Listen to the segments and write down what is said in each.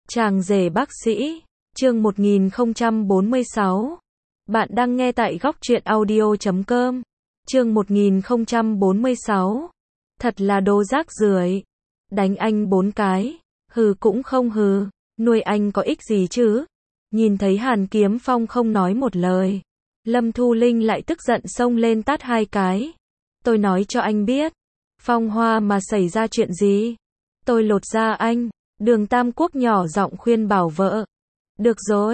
Chàng rể bác sĩ, chương 1046. Bạn đang nghe tại góc truyện audio.com. Chương 1046. Thật là đồ rác rưởi. Đánh anh 4 cái, hừ cũng không hừ, nuôi anh có ích gì chứ? Nhìn thấy Hàn Kiếm Phong không nói một lời, Lâm Thu Linh lại tức giận xông lên tát 2 cái. Tôi nói cho anh biết, Phong Hoa mà xảy ra chuyện gì, tôi lột da anh. Đường Tam Quốc nhỏ giọng khuyên bảo vợ. Được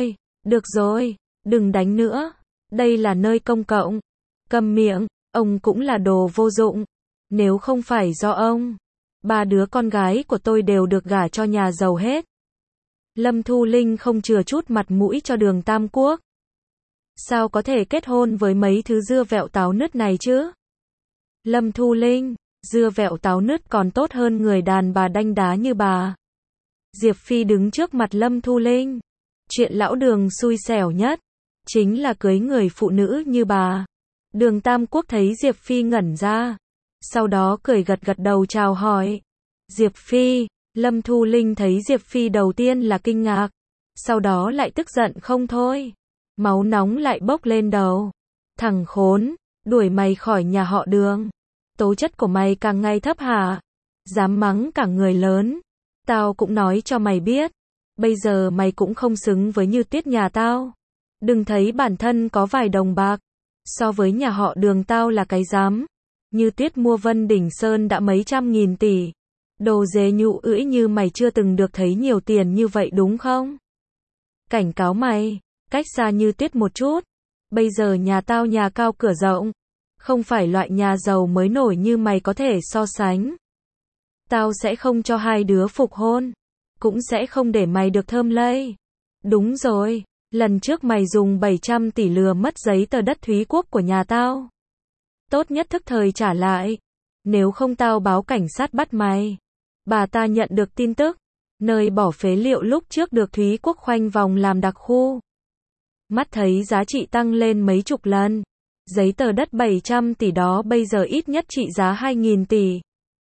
rồi, đừng đánh nữa. Đây là nơi công cộng. Câm miệng, ông cũng là đồ vô dụng. Nếu không phải do ông, 3 đứa con gái của tôi đều được gả cho nhà giàu hết. Lâm Thu Linh không chừa chút mặt mũi cho Đường Tam Quốc. Sao có thể kết hôn với mấy thứ dưa vẹo táo nứt này chứ? Lâm Thu Linh, dưa vẹo táo nứt còn tốt hơn người đàn bà đanh đá như bà. Diệp Phi đứng trước mặt Lâm Thu Linh. Chuyện lão Đường xui xẻo nhất chính là cưới người phụ nữ như bà. Đường Tam Quốc thấy Diệp Phi ngẩn ra, sau đó cười gật gật đầu chào hỏi. Diệp Phi, Lâm Thu Linh thấy Diệp Phi đầu tiên là kinh ngạc, sau đó lại tức giận không thôi. Máu nóng lại bốc lên đầu. Thằng khốn, đuổi mày khỏi nhà họ Đường. Tố chất của mày càng ngày thấp hả? Dám mắng cả người lớn. Tao cũng nói cho mày biết, bây giờ mày cũng không xứng với Như Tuyết nhà tao. Đừng thấy bản thân có vài đồng bạc, so với nhà họ Đường tao là cái dám. Như Tuyết mua Vân Đỉnh Sơn đã mấy trăm nghìn tỷ. Đồ dế nhụ ưỡi như mày chưa từng được thấy nhiều tiền như vậy đúng không? Cảnh cáo mày, cách xa Như Tuyết một chút. Bây giờ nhà tao nhà cao cửa rộng, không phải loại nhà giàu mới nổi như mày có thể so sánh. Tao sẽ không cho 2 đứa phục hôn, cũng sẽ không để mày được thơm lây. Đúng rồi, lần trước mày dùng 700 tỷ lừa mất giấy tờ đất Thúy Quốc của nhà tao. Tốt nhất thức thời trả lại, nếu không tao báo cảnh sát bắt mày. Bà ta nhận được tin tức, nơi bỏ phế liệu lúc trước được Thúy Quốc khoanh vùng làm đặc khu. Mắt thấy giá trị tăng lên mấy chục lần, giấy tờ đất 700 tỷ đó bây giờ ít nhất trị giá 2.000 tỷ.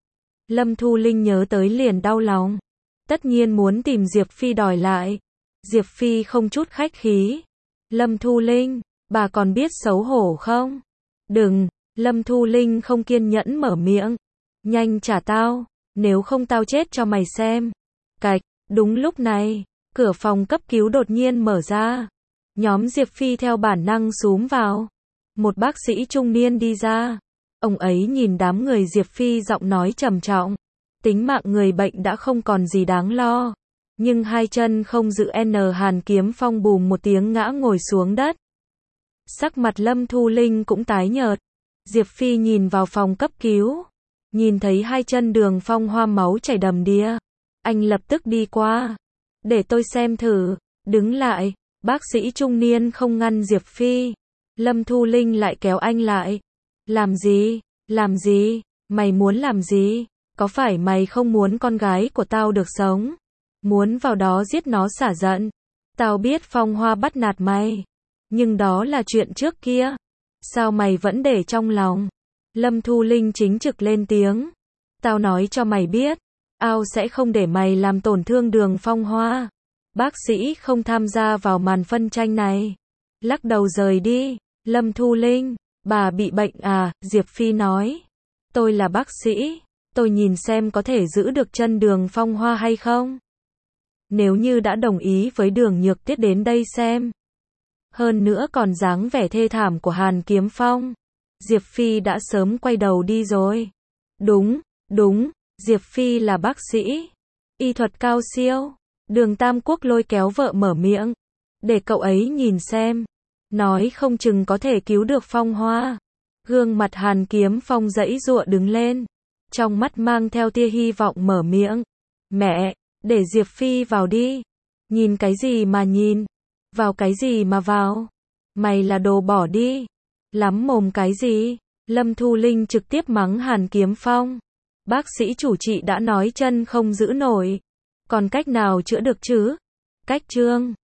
Lâm Thu Linh nhớ tới liền đau lòng. Tất nhiên muốn tìm Diệp Phi đòi lại. Diệp Phi không chút khách khí. Lâm Thu Linh, bà còn biết xấu hổ không? Đừng, Lâm Thu Linh không kiên nhẫn mở miệng. Nhanh trả tao, nếu không tao chết cho mày xem. Cạch, đúng lúc này, cửa phòng cấp cứu đột nhiên mở ra. Nhóm Diệp Phi theo bản năng xúm vào. Một bác sĩ trung niên đi ra. Ông ấy nhìn đám người Diệp Phi giọng nói trầm trọng. Tính mạng người bệnh đã không còn gì đáng lo. Nhưng 2 chân không giữ Hàn Kiếm Phong bùm một tiếng ngã ngồi xuống đất. Sắc mặt Lâm Thu Linh cũng tái nhợt. Diệp Phi nhìn vào phòng cấp cứu. Nhìn thấy 2 chân Đường Phong Hoa máu chảy đầm đìa. Anh lập tức đi qua. Để tôi xem thử. Đứng lại. Bác sĩ trung niên không ngăn Diệp Phi. Lâm Thu Linh lại kéo anh lại. Làm gì, mày muốn làm gì? Có phải mày không muốn con gái của tao được sống? Muốn vào đó giết nó xả giận? Tao biết Phong Hoa bắt nạt mày, nhưng đó là chuyện trước kia. Sao mày vẫn để trong lòng? Lâm Thu Linh chính trực lên tiếng. Tao nói cho mày biết, tao sẽ không để mày làm tổn thương Đường Phong Hoa. Bác sĩ không tham gia vào màn phân tranh này. Lắc đầu rời đi. Lâm Thu Linh, bà bị bệnh à? Diệp Phi nói. Tôi là bác sĩ, tôi nhìn xem có thể giữ được chân Đường Phong Hoa hay không. Nếu như đã đồng ý với Đường Nhược Tuyết đến đây xem. Hơn nữa còn dáng vẻ thê thảm của Hàn Kiếm Phong. Diệp Phi đã sớm quay đầu đi rồi. Đúng, Diệp Phi là bác sĩ. Y thuật cao siêu. Đường Tam Quốc lôi kéo vợ mở miệng. Để cậu ấy nhìn xem. Nói không chừng có thể cứu được Phong Hoa. Gương mặt Hàn Kiếm Phong giãy giụa đứng lên. Trong mắt mang theo tia hy vọng mở miệng. Mẹ, để Diệp Phi vào đi. Nhìn cái gì mà nhìn? Vào cái gì mà vào? Mày là đồ bỏ đi. Lắm mồm cái gì? Lâm Thu Linh trực tiếp mắng Hàn Kiếm Phong. Bác sĩ chủ trị đã nói chân không giữ nổi. Còn cách nào chữa được chứ? Cách trương.